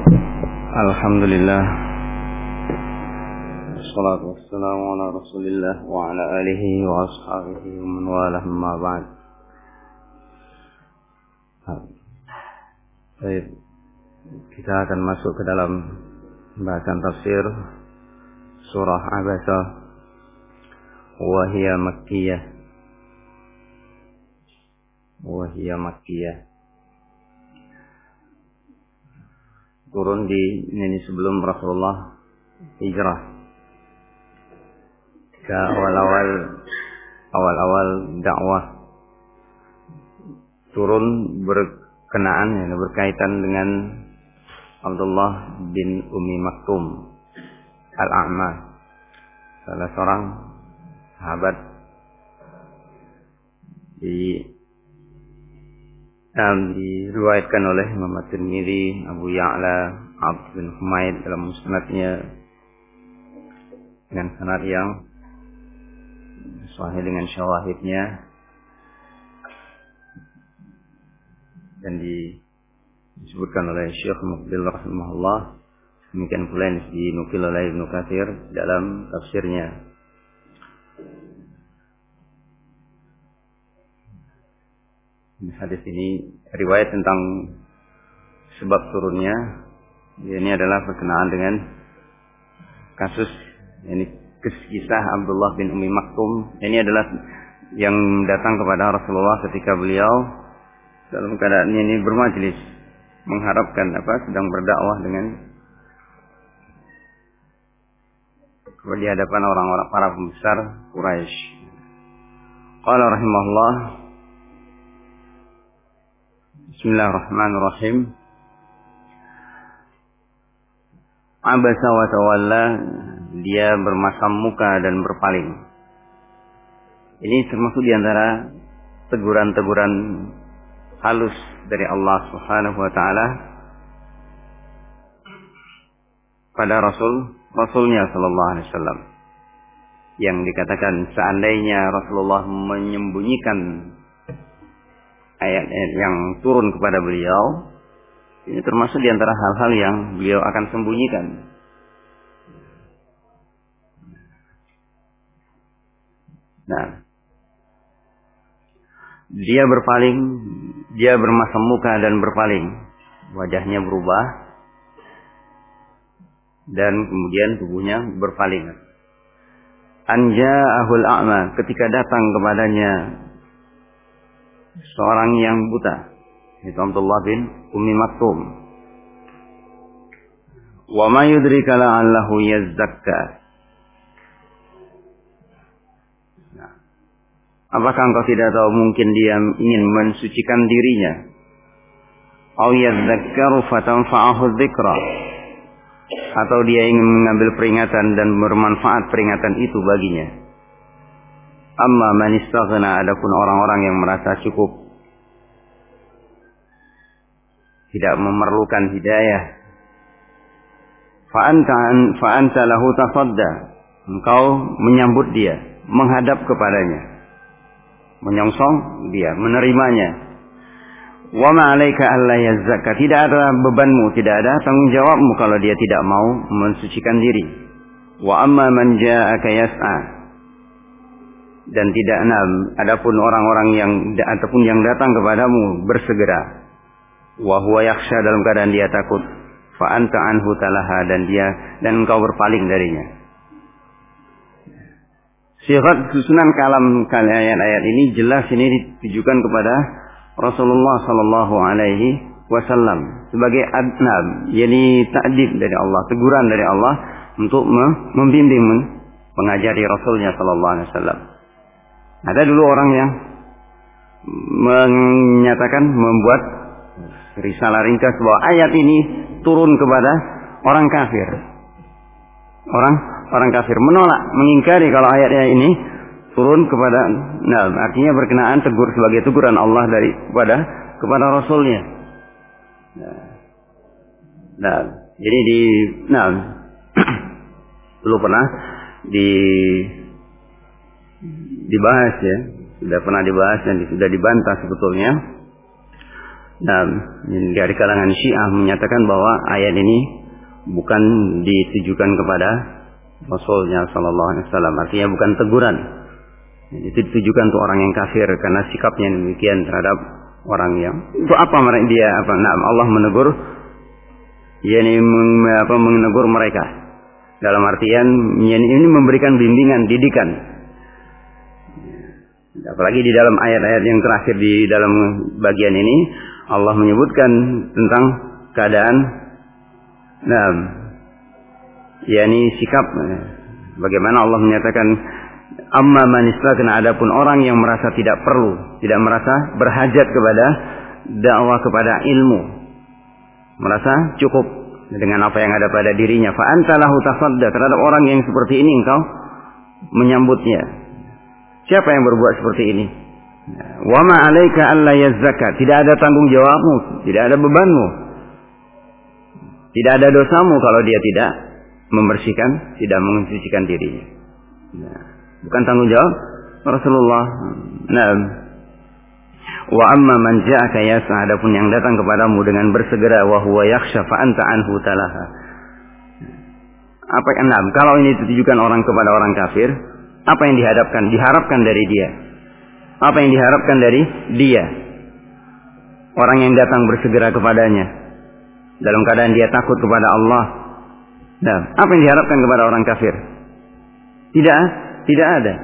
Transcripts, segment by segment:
Alhamdulillah. Wassalatu wassalamu ala Rasulillah wa ala alihi wa ashabihi wa man walah amma ba'd. Baik, kita akan masuk ke dalam bahasan tafsir surah Abasa wa hiya makkiyah. Turun di ini sebelum Rasulullah hijrah. Ke awal-awal dakwah. Turun berkenaan, berkaitan dengan Abdullah bin Ummi Maktum Al-A'ma, salah seorang sahabat diriwayatkan oleh Imam At-Tirmidzi, Abu Ya'la, Abd bin Humaid dalam musnadnya dengan sanad yang sahih dengan syawahidnya, dan disebutkan oleh Syekh Muqbil rahimahullah. Demikian pula yang dinukil oleh Ibnu Katsir dalam tafsirnya. Hadis ini riwayat tentang sebab turunnya. Ini adalah berkenaan dengan kasus, ini kisah Abdullah bin Ummi Maktum. Ini adalah yang datang kepada Rasulullah ketika beliau dalam keadaan ini bermajlis, mengharapkan sedang berdakwah di hadapan orang-orang para pembesar Quraisy. Qala rahimahullah, Bismillahirrahmanirrahim. Abasa wa tawalla, dia bermasam muka dan berpaling. Ini termasuk diantara teguran-teguran halus dari Allah Subhanahu wa taala pada Rasulnya sallallahu alaihi wasallam, yang dikatakan seandainya Rasulullah menyembunyikan ayat-ayat yang turun kepada beliau, ini termasuk di antara hal-hal yang beliau akan sembunyikan. Nah, dia berpaling, dia bermasam muka dan berpaling, wajahnya berubah dan kemudian tubuhnya berpaling. Anja'ahul a'ma, ketika datang kepadanya seorang yang buta, itu Abdullah bin Ummi Maktum. Wa ma yudrika la'allahu yazzakka. Nah, apakah engkau tidak tahu mungkin dia ingin mensucikan dirinya? Aw yadzakkaru fatanfa'ahu dzikra, atau dia ingin mengambil peringatan dan bermanfaat peringatan itu baginya. Amma man istaghna, adapun orang-orang yang merasa cukup, tidak memerlukan hidayah, fa anta lahu tasadda, engkau menyambut dia, menghadap kepadanya, menyongsong dia, menerimanya. Wa ma 'alaika alla yazzakka, tidak ada bebanmu, tidak ada tanggung jawabmu kalau dia tidak mau mensucikan diri. Wa amma man ja'aka yas'a, dan tidak adapun orang-orang yang datang kepadamu bersegera, wa huwa yakhsha, dalam keadaan dia takut, fa anta anhu talaha, dan engkau berpaling darinya. Sifat susunan kalam ayat-ayat ini jelas ini ditujukan kepada Rasulullah sallallahu alaihi wasallam sebagai adnab, yakni ta'dib dari Allah, teguran dari Allah untuk membimbing, mengajari Rasulnya sallallahu alaihi wasallam. Ada dulu orang yang membuat risalah ringkas bahwa ayat ini turun kepada orang kafir. Orang kafir menolak, mengingkari kalau ayat ini turun kepada, artinya berkenaan sebagai teguran Allah kepada Rasulnya. Jadi dulu pernah dibahas ya, sudah pernah dibahas dan sudah dibantah sebetulnya Nah, dari kalangan Syiah menyatakan bahwa ayat ini bukan ditujukan kepada Rasulnya Sallallahu Alaihi Wasallam, artinya bukan teguran. Itu ditujukan untuk orang yang kafir karena sikapnya demikian terhadap orang yang untuk apa dia apa? Nah, Allah menegur, yakni menegur mereka dalam artian ini memberikan bimbingan, didikan. Apalagi di dalam ayat-ayat yang terakhir di dalam bagian ini Allah menyebutkan tentang keadaan, nah, yakni sikap. Bagaimana Allah menyatakan, amma man istaghna, adapun orang yang merasa tidak perlu, tidak merasa berhajat kepada dakwah, kepada ilmu, merasa cukup dengan apa yang ada pada dirinya. Fa anta lahu tasadda, terhadap orang yang seperti ini engkau menyambutnya. Siapa yang berbuat seperti ini? Wa ma 'alaika alla yazzaka, tidak ada tanggung jawabmu, tidak ada bebanmu, tidak ada dosamu kalau dia tidak membersihkan, tidak mensucikan dirinya. Nah, bukan tanggung jawab Rasulullah. Nah, wa amma man ja'aka yas'a, adapun yang datang kepadamu dengan bersegera, wa huwa yakhsha fa anta anhu talaha. Apa kalau ini ditujukan orang kepada orang kafir, apa yang diharapkan dari dia? Apa yang diharapkan dari dia? Orang yang datang bersegera kepadanya dalam keadaan dia takut kepada Allah. Nah, apa yang diharapkan kepada orang kafir? Tidak ada.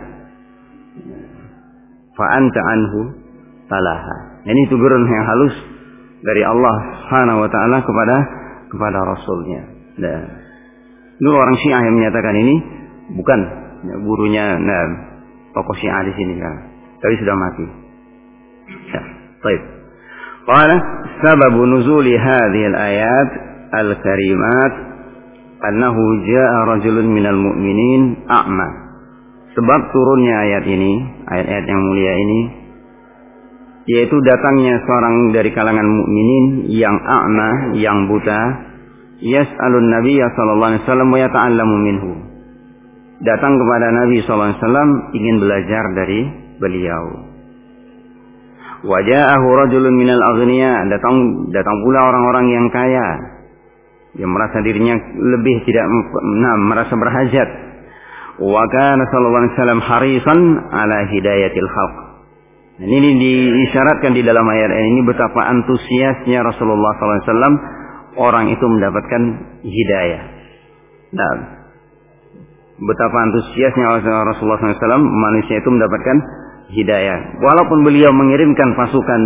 Fa anta anhu talaha. Ini teguran yang halus dari Allah Subhanahu wa taala kepada Rasulnya. Nah, dulu orang Syiah yang menyatakan ini bukan gurunya, nah, tokoh Syiah di sini kan, tapi sudah mati. Ya, baik. Qala sababu nuzuli hadhihi al-ayat al-karimat annahu jaa rajulun minal mu'minin a'ma. Sebab turunnya ayat ini, ayat-ayat yang mulia ini, yaitu datangnya seorang dari kalangan mukminin yang a'ma, yang buta, yas'alun nabiyya sallallahu alaihi wasallam wa yata'allamu minhu. Datang kepada Nabi sallallahu alaihi wasallam ingin belajar dari beliau. Wa ja'ahu rajulun minal aghniya, datang pula orang-orang yang kaya, yang merasa dirinya lebih tidak merasa berhajat. Wa kana sallallahu alaihi wasallam harisan ala hidayatil khalq. Ini diisyaratkan di dalam ayat ini betapa antusiasnya Rasulullah sallallahu alaihi wasallam orang itu mendapatkan hidayah. Nah, betapa antusiasnya Rasulullah sallallahu alaihi wasallam manusia itu mendapatkan hidayah. Walaupun beliau mengirimkan pasukan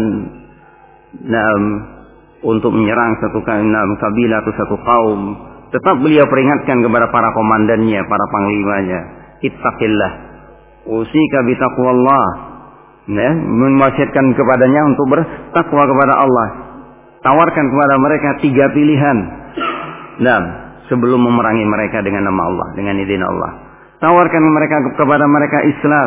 untuk menyerang satu kabilah atau satu kaum, tetap beliau peringatkan kepada para komandannya, para panglimanya, ittaqillah, usika bitaqwallah, mewasiatkan kepadanya untuk bertakwa kepada Allah. Tawarkan kepada mereka 3 pilihan. Sebelum memerangi mereka dengan nama Allah, dengan izin Allah. Tawarkan kepada mereka Islam.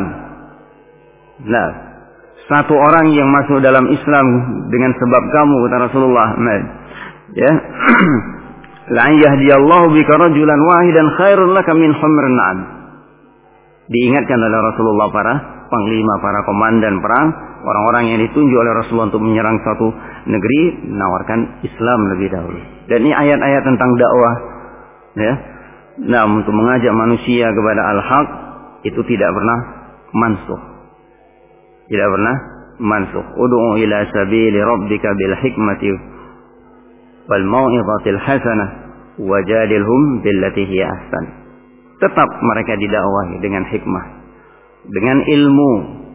Satu orang yang masuk dalam Islam dengan sebab kamu, kata Rasulullah, ya, la yahdiyallahu bika rajulan wahidan khairun laka min humrin na'am. Diingatkan oleh Rasulullah para panglima, para komandan perang, orang-orang yang ditunjuk oleh Rasulullah untuk menyerang suatu negeri, menawarkan Islam lebih dahulu. Dan ini ayat-ayat tentang dakwah, ya. Untuk mengajak manusia kepada al-haq itu tidak pernah mansukh. Tidak pernah mansukh. Ud'u ila sabili rabbika bil hikmati wal mau'izatil hasanah wajadilhum billati hiya ahsan. Tetap mereka didakwahi dengan hikmah, dengan ilmu,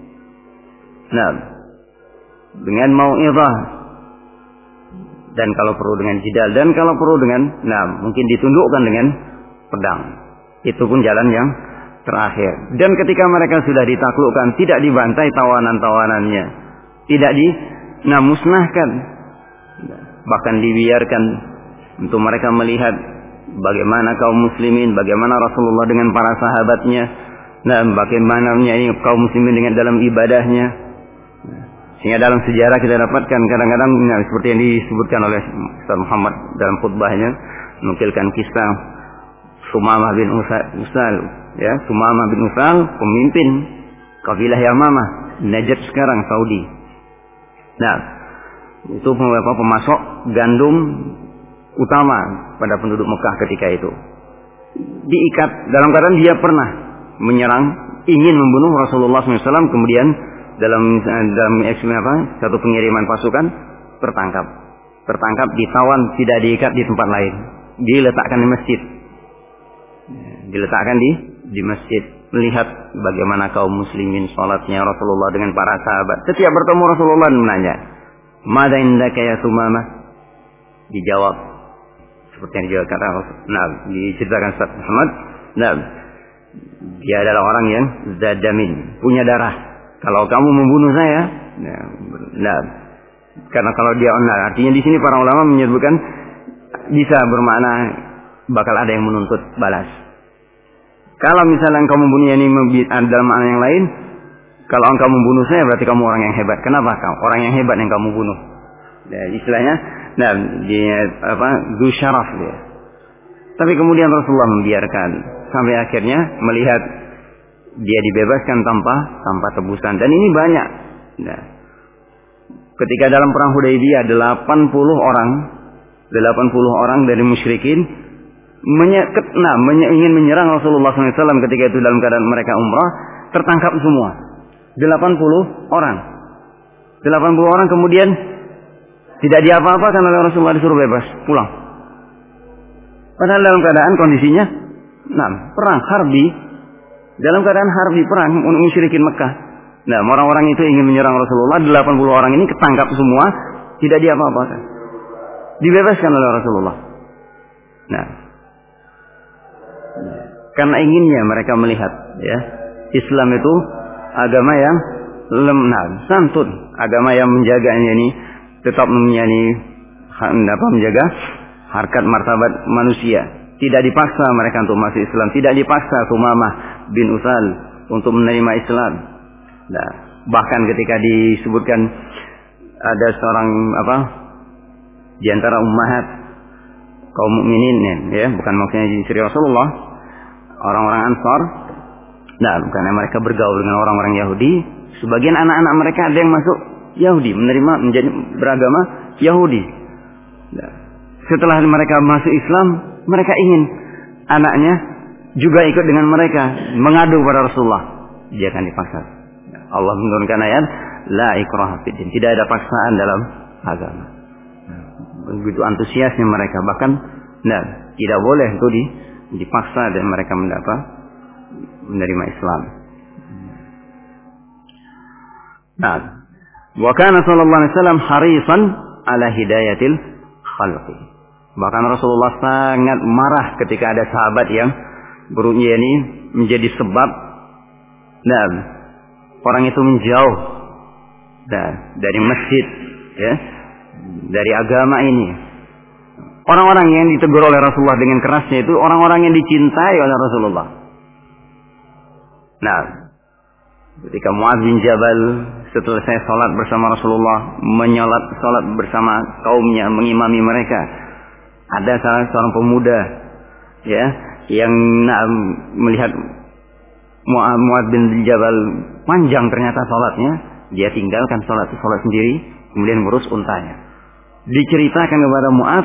dengan mau'izah, dan kalau perlu dengan jidal, dan kalau perlu dengan mungkin ditundukkan dengan pedang. Itu pun jalan yang terakhir. Dan ketika mereka sudah ditaklukkan, tidak dibantai tawanan-tawanannya, tidak musnahkan, bahkan dibiarkan untuk mereka melihat bagaimana kaum muslimin, bagaimana Rasulullah dengan para sahabatnya, bagaimana ini kaum muslimin dengan dalam ibadahnya. Sehingga dalam sejarah kita dapatkan kadang-kadang seperti yang disebutkan oleh Ustaz Muhammad dalam khutbahnya, menukilkan kisah Sumamah bin Usal, ya, Sumamah bin Usal, pemimpin kabilah Yamamah, Najd sekarang, Saudi. Itu pemasok gandum utama pada penduduk Mekah ketika itu. Diikat dalam keadaan dia pernah menyerang, ingin membunuh Rasulullah SAW, kemudian dalam satu pengiriman pasukan tertangkap, ditawan, tidak diikat di tempat lain, diletakkan di masjid, di masjid. Melihat bagaimana kaum muslimin sholatnya Rasulullah dengan para sahabat. Setiap bertemu Rasulullah menanya, "Mada indaka ya Sumamah?" Dijawab seperti yang dia kata. Nah, diceritakan Ustaz Muhammad. Nah, dia adalah orang yang zadamin, punya darah. Kalau kamu membunuh saya, nah, karena kalau dia artinya di sini para ulama menyebutkan bisa bermakna bakal ada yang menuntut balas. Kalau misalnya engkau membunuh ini dalam makna yang lain, kalau engkau membunuh saya berarti kamu orang yang hebat. Kenapa kamu orang yang hebat yang kamu bunuh? Nah, istilahnya, dia du syaraf dia. Tapi kemudian Rasulullah membiarkan sampai akhirnya melihat dia dibebaskan tanpa tebusan. Dan ini banyak. Nah, ketika dalam perang Hudaybiyah 80 orang dari musyrikin ingin menyerang Rasulullah SAW ketika itu dalam keadaan mereka umrah, tertangkap semua 80 orang kemudian tidak diapa-apakan oleh Rasulullah, disuruh bebas pulang, padahal dalam keadaan kondisinya perang harbi, dalam keadaan harbi perang musyrikin Mekah. Nah, orang-orang itu ingin menyerang Rasulullah, 80 orang ini ketangkap semua, tidak diapa-apakan, dibebaskan oleh Rasulullah. Nah, karena inginnya mereka melihat, ya, Islam itu agama yang santun, agama yang menjaganya ini tetap menjaga harkat martabat manusia. Tidak dipaksa mereka untuk masuk Islam, tidak dipaksa Sumamah bin Utsal untuk menerima Islam. Nah, bahkan ketika disebutkan ada seorang di antara ummahat kaum mukminin, ya, bukan maksudnya istri Rasulullah, orang-orang Ansar. Nah, karena mereka bergaul dengan orang-orang Yahudi, sebagian anak-anak mereka ada yang masuk Yahudi, menjadi beragama Yahudi. Nah, setelah mereka masuk Islam, mereka ingin anaknya juga ikut dengan mereka, mengadu pada Rasulullah. Dia akan dipaksa. Allah menurunkan ayat, la ikraha fid din, tidak ada paksaan dalam agama. Begitu antusiasnya mereka, bahkan tidak boleh itu dipaksa dan mereka menerima Islam. Nah, wa kana sallallahu alaihi wasallam harisan ala hidayatil khalqi. Bahkan Rasulullah sangat marah ketika ada sahabat yang berunya ini menjadi sebab orang itu menjauh dari masjid, ya, dari agama ini. Orang-orang yang ditegur oleh Rasulullah dengan kerasnya itu orang-orang yang dicintai oleh Rasulullah. Nah, ketika Muadz bin Jabal setelah saya sholat bersama Rasulullah, sholat bersama kaumnya, mengimami mereka, ada salah seorang pemuda, ya, yang melihat Muadz bin Jabal panjang ternyata sholatnya, dia tinggalkan sholat sendiri, kemudian ngurus untanya. Diceritakan kepada Muadz,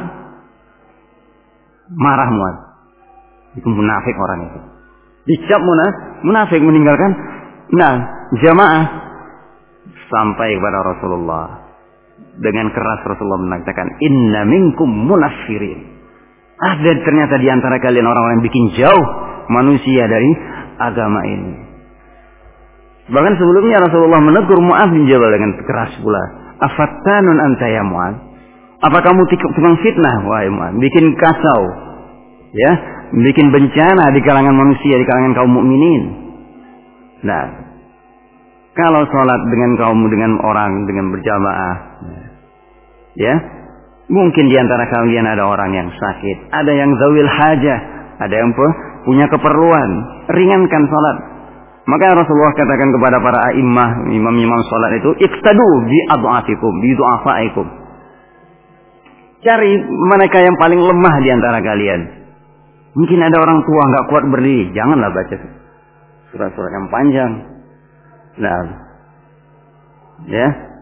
marah Muadz. Itu munafik orang itu. Dicap munafik, meninggalkan jamaah sampai kepada Rasulullah. Dengan keras Rasulullah mengatakan, inna minkum munafirin. Ada ternyata di antara kalian orang-orang yang bikin jauh manusia dari agama ini. Bahkan sebelumnya Rasulullah menegur Muadz bin Jabal dengan keras pula. Afattanun anta ya Muadz? Apa kamu tukang fitnah, wahai Muadz? Bikin kacau, ya, bikin bencana di kalangan manusia, di kalangan kaum mukminin. Nah, kalau sholat dengan orang dengan berjamaah, ya, mungkin di antara kalian ada orang yang sakit, ada yang zawil hajah, ada yang punya keperluan, ringankan sholat. Maka Rasulullah katakan kepada para imam-imam sholat itu, iqtadu bi ad'afikum, bi du'afaikum. Cari mereka yang paling lemah di antara kalian. Mungkin ada orang tua nggak kuat berdiri, janganlah baca surat-surat yang panjang. Nah, ya,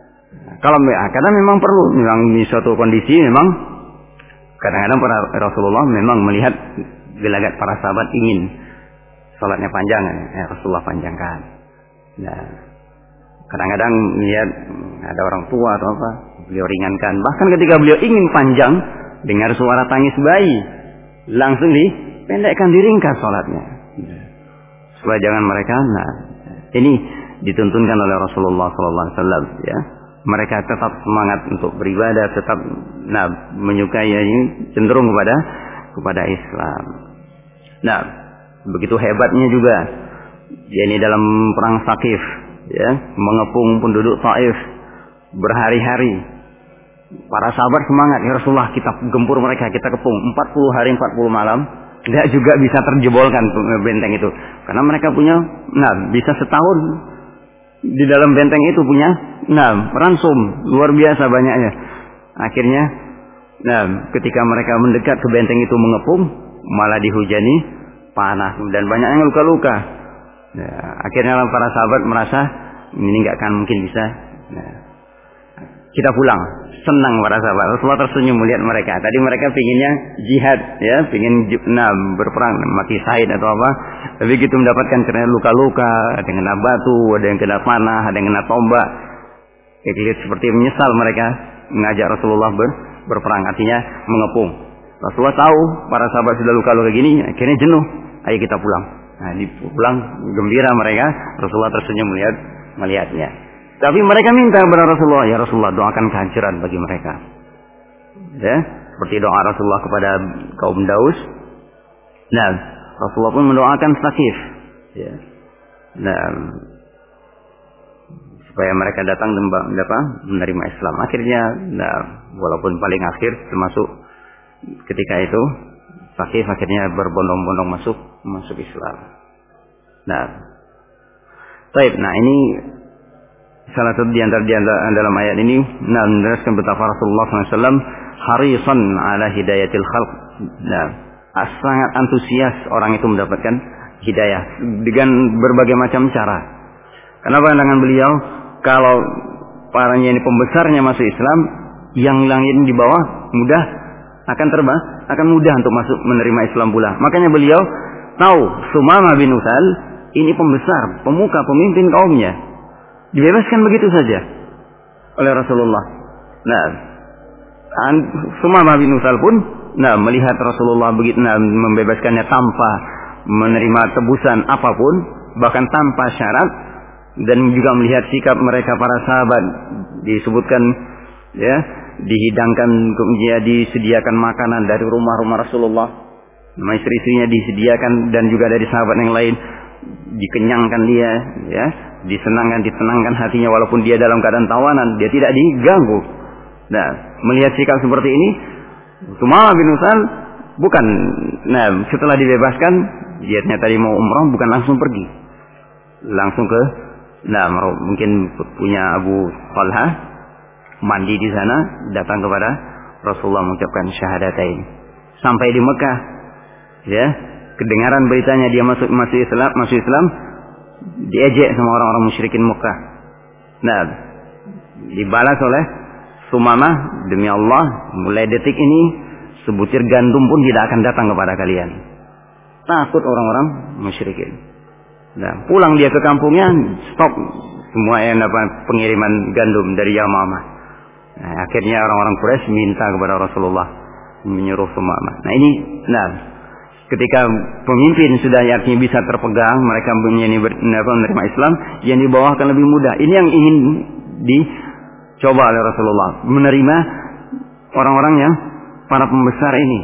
Karena memang perlu, memang di suatu kondisi memang kadang-kadang para Rasulullah memang melihat gelagat para sahabat ingin sholatnya panjang, Rasulullah panjangkan. Nah, kadang-kadang melihat ada orang tua atau apa, beliau ringankan. Bahkan ketika beliau ingin panjang, dengar suara tangis bayi, langsung dipendekkan, diringkas sholatnya. Supaya jangan mereka, ini dituntunkan oleh Rasulullah SAW, ya. Mereka tetap semangat untuk beribadah, tetap menyukai, ini cenderung kepada Islam. Nah, begitu hebatnya juga, yakni dalam perang Saqif, ya, mengepung penduduk Taif berhari-hari. Para sahabat semangat, ya Rasulullah, kita gempur mereka, kita kepung 40 hari 40 malam, tidak juga bisa terjebolkan benteng itu, karena mereka punya, bisa setahun di dalam benteng itu punya, ransum luar biasa banyaknya. Akhirnya, ketika mereka mendekat ke benteng itu mengepung, malah dihujani panah dan banyak yang luka-luka. Akhirnya para sahabat merasa ini nggak akan mungkin bisa. Kita pulang, senang para sahabat. Rasulullah tersenyum melihat mereka. Tadi mereka pinginnya jihad, ya, pingin berperang, mati syahid atau apa. Tapi gitu mendapatkan karena luka-luka, ada yang kena batu, ada yang kena panah, ada yang kena tombak. Seperti menyesal mereka mengajak Rasulullah berperang, artinya mengepung. Rasulullah tahu para sahabat sudah luka-luka gini, akhirnya jenuh. Ayo kita pulang. Pulang gembira mereka. Rasulullah tersenyum melihatnya. Tapi mereka minta kepada Rasulullah, ya Rasulullah, doakan kehancuran bagi mereka. Ya, seperti doa Rasulullah kepada kaum Daus. Rasulullah pun mendoakan Saqif. Ya. Supaya mereka datang dan menerima Islam. Akhirnya, walaupun paling akhir termasuk ketika itu, Saqif akhirnya berbondong-bondong masuk Islam. Ini salah satu di antara dalam ayat ini menjelaskan betapa Rasulullah SAW harisan ala hidayatil khalq. Sangat antusias orang itu mendapatkan hidayah dengan berbagai macam cara. Kenapa dengan beliau? Kalau paranya ini pembesarnya masuk Islam, yang lain di bawah akan mudah untuk masuk menerima Islam pula. Makanya beliau tahu Sumamah bin Utsal ini pembesar, pemuka, pemimpin kaumnya, dibebaskan begitu saja oleh Rasulullah. Sumamah bin Utsal pun melihat Rasulullah begitu membebaskannya tanpa menerima tebusan apapun, bahkan tanpa syarat, dan juga melihat sikap mereka para sahabat, disebutkan, ya, dihidangkan, disediakan makanan dari rumah-rumah Rasulullah, istri-istrinya disediakan, dan juga dari sahabat yang lain dikenyangkan dia, ya, ditenangkan hatinya walaupun dia dalam keadaan tawanan, dia tidak diganggu. Melihat sikap seperti ini, Sumamah bin Utsal bukan, setelah dibebaskan, dia tadi mau umrah, bukan langsung pergi, langsung ke, mungkin punya Abu Talha, mandi di sana, datang kepada Rasulullah mengucapkan syahadatain. Sampai di Mekah, ya, kedengaran beritanya dia masuk Islam, diejek sama orang-orang musyrikin Mekah. Dibalas oleh Sumamah, demi Allah, mulai detik ini sebutir gandum pun tidak akan datang kepada kalian. Takut orang-orang musyrikin. Pulang dia ke kampungnya, stop semua yang dapat pengiriman gandum dari Yamamah. Akhirnya orang-orang Quraisy minta kepada Rasulullah, menyuruh Sumamah. Ini, ketika pemimpin sudah artinya bisa terpegang, mereka menerima Islam, yang di bawah akan lebih mudah. Ini yang ingin dicoba oleh Rasulullah, menerima orang-orang yang para pembesar ini.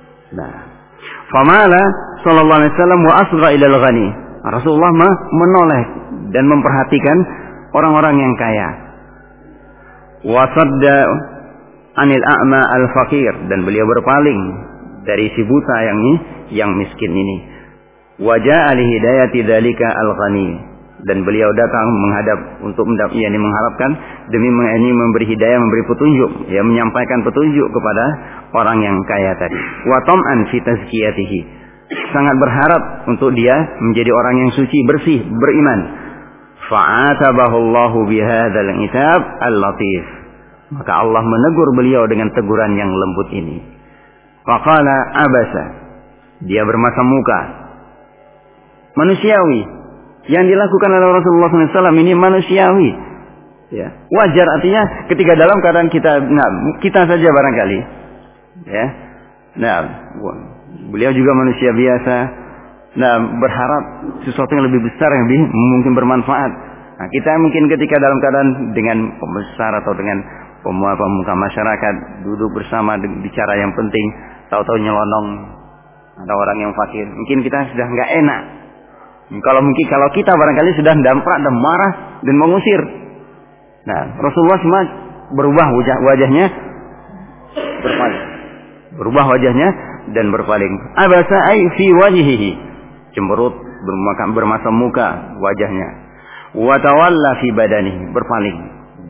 Famala sallallahu alaihi wasallam wa asra ilal ghani. Rasulullah menoleh dan memperhatikan orang-orang yang kaya. Wasadda anil a'ma al-faqir, dan beliau berpaling dari si buta yang miskin ini. Wajah li hidayati dzalika al-ghani, dan beliau datang menghadap untuk mengharapkan demi memberi hidayah, memberi petunjuk, ya, menyampaikan petunjuk kepada orang yang kaya tadi. Wa tam'an fi tazkiyatihi, sangat berharap untuk dia menjadi orang yang suci, bersih, beriman. Fa'atabahu Allahu bihadzal itab al-latif. Maka Allah menegur beliau dengan teguran yang lembut ini. Faqala abasa. Dia bermasa muka. Manusiawi. Yang dilakukan oleh Rasulullah SAW ini manusiawi. Ya. Wajar, artinya ketika dalam keadaan kita saja barangkali. Ya. Nah, beliau juga manusia biasa. Nah, berharap sesuatu yang lebih besar yang lebih mungkin bermanfaat. Nah, kita mungkin ketika dalam keadaan dengan pembesar atau dengan pemuka masyarakat duduk bersama bicara yang penting, tahu-tahu nyelonong ada orang yang fakir, mungkin kita sudah nggak enak. Kalau kita barangkali sudah damprak dan marah dan mengusir. Nah, Rasulullah cuma berubah wajahnya berpaling. Berubah wajahnya dan berpaling. Abasa ay fi wajhihi. Cemberut, bermasa muka wajahnya. Wa tawalla fi badanihi, berpaling.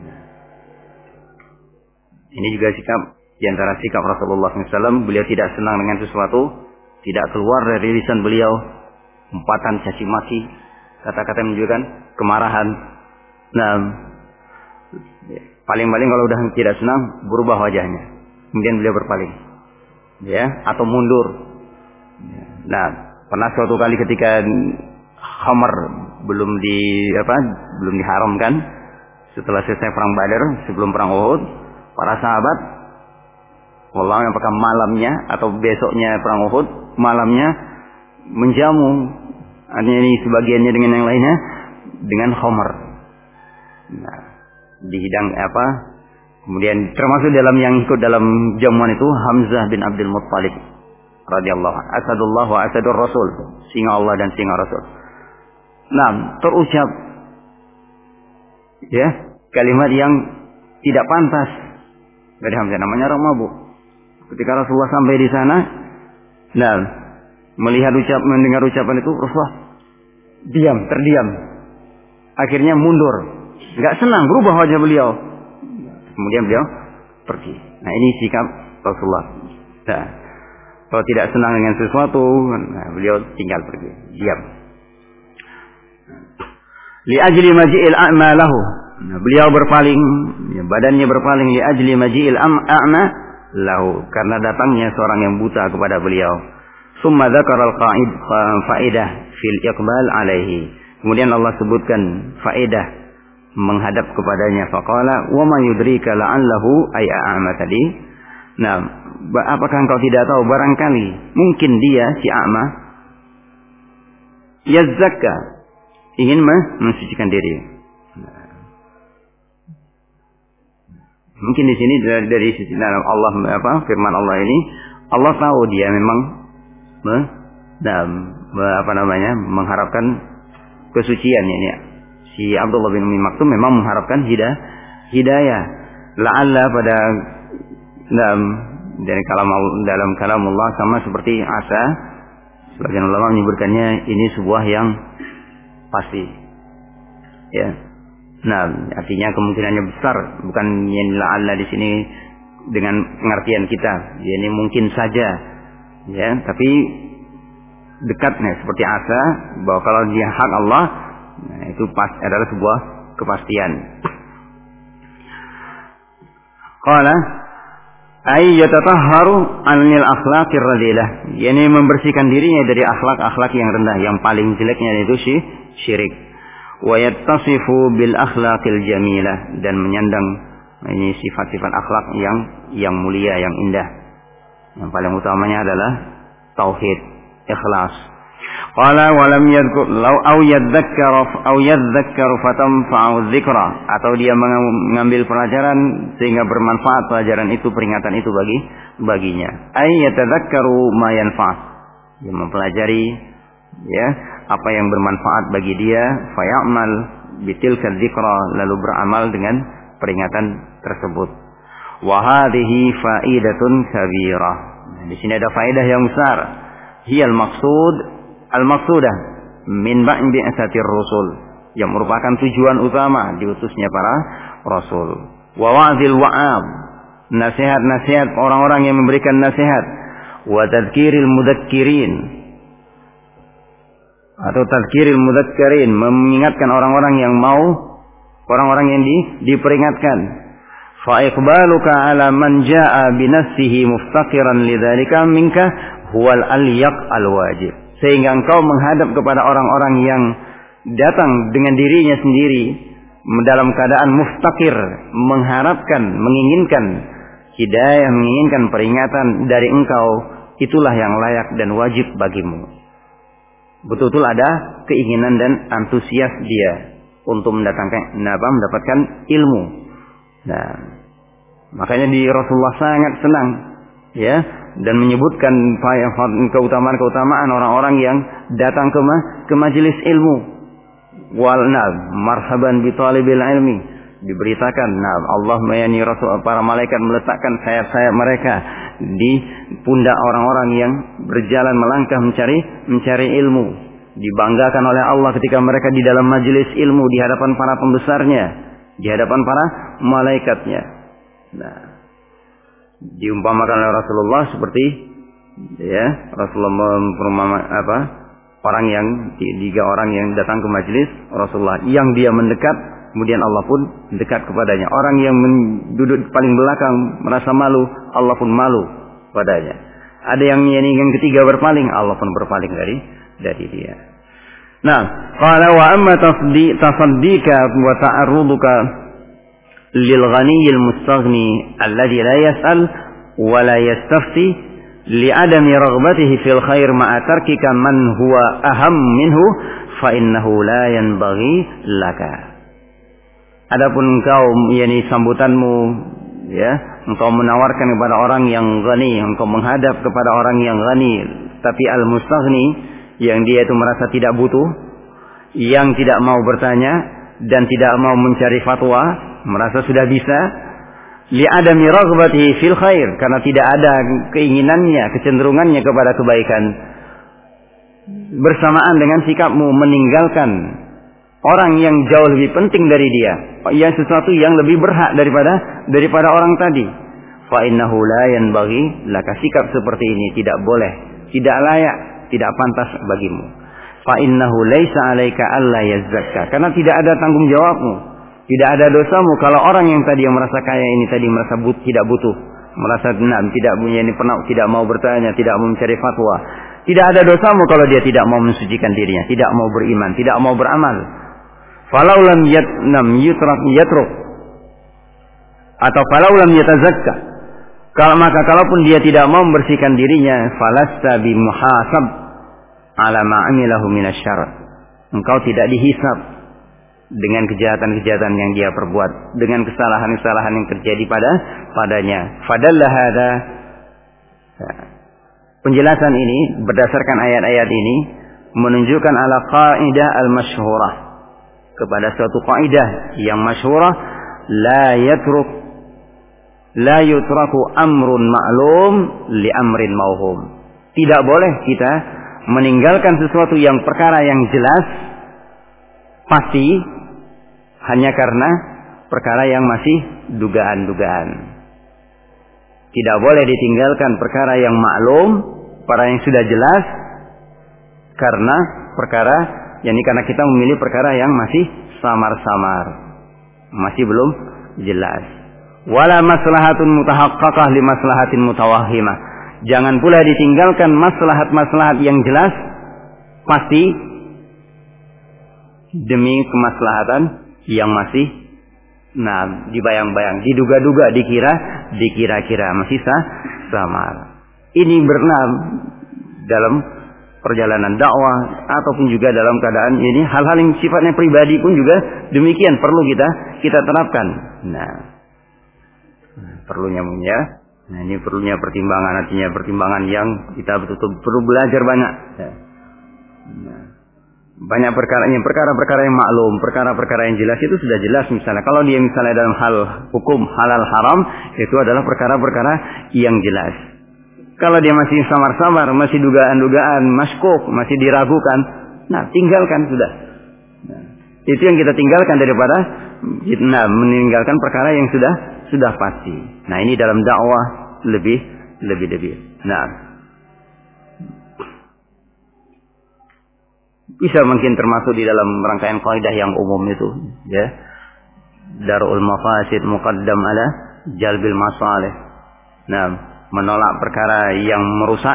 Ini juga sikap di antara sikap Rasulullah SAW. Beliau tidak senang dengan sesuatu, tidak keluar dari lisan beliau umpatan caci maki, kata-kata yang menunjukkan kemarahan. Nah, paling-paling kalau udah tidak senang, berubah wajahnya. Kemudian beliau berpaling, ya, atau mundur. Nah, pernah suatu kali ketika khamar belum diharamkan, setelah selesai perang Badar, sebelum perang Uhud, para sahabat, wallahu apakah malamnya atau besoknya perang Uhud, malamnya menjamu, artinya ini sebagiannya dengan yang lainnya dengan khamar. Nah, dihidang kemudian termasuk dalam yang ikut dalam jamuan itu Hamzah bin Abdul Muttalib radhiyallahu anhu, asadullah wa asadur rasul, singa Allah dan singa Rasul. Nah, terucap ya kalimat yang tidak pantas dari Hamzah, namanya orang mabuk. Ketika Rasulullah sampai di sana, nah, mendengar ucapan itu, Rasulullah terdiam. Akhirnya mundur, nggak senang, berubah wajah beliau. Kemudian beliau pergi. Nah, ini sikap Rasulullah. Nah, kalau tidak senang dengan sesuatu, nah, beliau tinggal pergi, diam. Li ajli maji'il a'ma lahu. Nah, beliau berpaling, ya, badannya berpaling li ajli maji'il a'ma lahu, karena datangnya seorang yang buta kepada beliau. Summa dzakara al-qa'id faedah fil iqbal alaihi. Kemudian Allah sebutkan faedah menghadap kepadanya. Faqala wa ma yudrika la'allahu ay a'ma tadi. Nah, apakah engkau tidak tahu barangkali mungkin dia si a'ma yazzakka, ingin mensucikan diri. Mungkin di sini dari sisi dalam Allah firman Allah ini, Allah tahu dia memang mengharapkan kesucian ini. Si Abdullah bin Umi Maktum memang mengharapkan hidayah. La'alla pada dalam kalam Allah sama seperti asa. Sebagian ulama menyebutkannya ini sebuah yang pasti. Ya. Nah, artinya kemungkinannya besar, bukan yang la'alla di sini dengan pengertian kita. Ya, ini mungkin saja. Ya, tapi dekatnya seperti asa bahwa kalau dia hak Allah, nah, itu adalah sebuah kepastian. Qala ay yatatahharu anil akhlaqir radilah, yakni membersihkan dirinya dari akhlak-akhlak yang rendah, yang paling jeleknya yaitu syirik. Wa yattasifu bil akhlaqil jamilah, dan menyandang ini sifat-sifat akhlak yang mulia, yang indah. Yang paling utamanya adalah tauhid, ikhlas. Qala wa lam yadhkur law aw yadhakkaru fatanfa'u dzikra, atau dia mengambil pelajaran sehingga bermanfaat pelajaran itu, peringatan itu baginya. Ay yatadzakkaru ma yanfa', dia mempelajari ya apa yang bermanfaat bagi dia, faya'mal bitilka dzikra, lalu beramal dengan peringatan tersebut. Wa hadhihi faidatun kabirah. Di sini ada faedah yang besar. Hiyal al-maqsudah min ba'satir rusul, yang merupakan tujuan utama diutusnya para rasul. Wa wa'zil wa'ab, nasihat-nasihat orang-orang yang memberikan nasihat. Wa tadzkiril mudzakirin, atau tadzkiril mudzakkirin, mengingatkan orang-orang yang mau, orang-orang yang diperingatkan. Fa iqbaluka ala man jaa bi nafsihi muftaqiran lidzalika minka huwal alyaq alwajib. Sehingga engkau menghadap kepada orang-orang yang datang dengan dirinya sendiri dalam keadaan muftaqir, mengharapkan, menginginkan hidayah, menginginkan peringatan dari engkau, itulah yang layak dan wajib bagimu. Betul-betul ada keinginan dan antusias dia untuk mendapatkan ilmu. Nah, makanya di Rasulullah sangat senang, ya, dan menyebutkan keutamaan-keutamaan orang-orang yang datang ke majelis ilmu. Marhaban bi talibil ilmi, diberitakan, Allah mayani Rasul, para malaikat meletakkan sayap-sayap mereka di pundak orang-orang yang berjalan melangkah mencari ilmu. Dibanggakan oleh Allah ketika mereka di dalam majelis ilmu di hadapan para pembesarnya, di hadapan para malaikatnya. Nah, diumpamakan oleh Rasulullah seperti, ya, Rasulullah orang yang tiga orang yang datang ke majelis Rasulullah, yang dia mendekat, kemudian Allah pun dekat kepadanya. Orang yang duduk paling belakang merasa malu, Allah pun malu padanya. Ada yang ketiga berpaling, Allah pun berpaling dari dia. Nah, qala wa amma tasaddika wa ta'arruduka lil ghaniyil mustaghni alladhi la yas'al wa la yastafti li'adami raghbatihi fil khair ma'a tarkika man huwa aham minhu fa innahu la yanbaghi laka. Adapun engkau, sambutanmu, ya, engkau menawarkan kepada orang yang ghani, engkau menghadap kepada orang yang ghani, tapi al-mustaghni, yang dia itu merasa tidak butuh, yang tidak mau bertanya dan tidak mau mencari fatwa, merasa sudah bisa, li'adami raghbatihi fil khair, karena tidak ada keinginannya, kecenderungannya kepada kebaikan, bersamaan dengan sikapmu meninggalkan orang yang jauh lebih penting dari dia, yang sesuatu yang lebih berhak daripada orang tadi. Fa innahu la yanbaghi laka, sikap seperti ini tidak boleh, tidak layak, tidak pantas bagimu. Fa innahu laisa 'alaika alla yazzakka, karena tidak ada tanggung jawabmu, tidak ada dosamu kalau orang yang tadi yang merasa kaya ini tadi merasa tidak butuh, merasa tidak punya ini, pernah tidak mau bertanya, tidak mau mencari fatwa. Tidak ada dosamu kalau dia tidak mau mensucikan dirinya, tidak mau beriman, tidak mau beramal. Falau lam yatruk atau falau lam yatazakka, maka kalaupun dia tidak mau membersihkan dirinya, falasta bimuhasab ala ma amilahu minasyarr, engkau tidak dihisab dengan kejahatan-kejahatan yang dia perbuat, dengan kesalahan-kesalahan yang terjadi padanya. Fadalla hada, penjelasan ini berdasarkan ayat-ayat ini menunjukkan ala qaidah al-masyhurah, kepada suatu kaidah yang masyhurah, la yutraku amrun ma'lum li amrin mauhum. Tidak boleh kita meninggalkan sesuatu yang perkara yang jelas pasti hanya karena perkara yang masih dugaan-dugaan. Tidak boleh ditinggalkan perkara yang maklum, perkara yang sudah jelas, karena perkara karena kita memilih perkara yang masih samar-samar, masih belum jelas. Wala maslahatun mutahaqqaqah li maslahatin mutawahhimah. Jangan pula ditinggalkan maslahat-maslahat yang jelas pasti demi kemaslahatan yang masih dibayang-bayang, diduga-duga, dikira-kira masih samar. Ini berenam dalam perjalanan dakwah ataupun juga dalam keadaan ini, hal-hal yang sifatnya pribadi pun juga demikian perlu kita terapkan. Perlunya ini perlunya pertimbangan, artinya pertimbangan yang kita betul-betul perlu belajar banyak. Banyak perkara-perkara yang maklum, perkara-perkara yang jelas itu sudah jelas. Misalnya kalau dia misalnya dalam hal hukum halal haram, itu adalah perkara-perkara yang jelas. Kalau dia masih samar-samar, masih dugaan-dugaan, maskuk, masih diragukan, tinggalkan sudah. Itu yang kita tinggalkan daripada meninggalkan perkara yang sudah pasti. Ini dalam dakwah lebih. bisa mungkin termasuk di dalam rangkaian kaidah yang umum itu, ya. Darul mafasid muqaddam ala jalbil masalih. Nah, menolak perkara yang merusak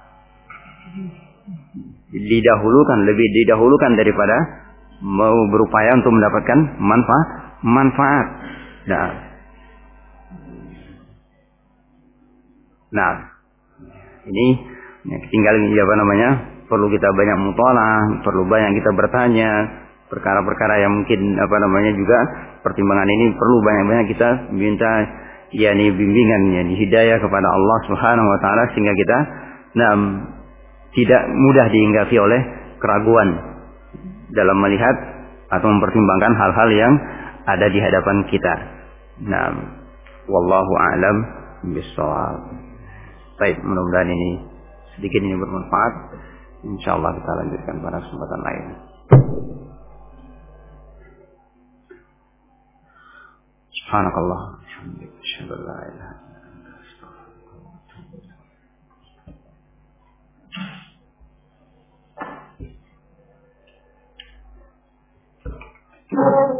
lebih didahulukan daripada mau berupaya untuk mendapatkan manfaat. Nah, ini tinggal apa namanya? Perlu kita banyak mutalaah, perlu banyak kita bertanya perkara-perkara yang mungkin apa namanya juga pertimbangan ini perlu banyak-banyak kita minta bimbingan, hidayah kepada Allah Subhanahu wa taala sehingga kita tidak mudah dihinggapi oleh keraguan dalam melihat atau mempertimbangkan hal-hal yang ada di hadapan kita. Wallahu a'lam bishawab. Baik, mudah-mudahan ini sedikit ini bermanfaat. Insyaallah kita lanjutkan pada kesempatan lain. Subhanakallah, alhamdulillah, asyhadu an la ilaha illa anta, astaghfiruka wa atubu ilaik.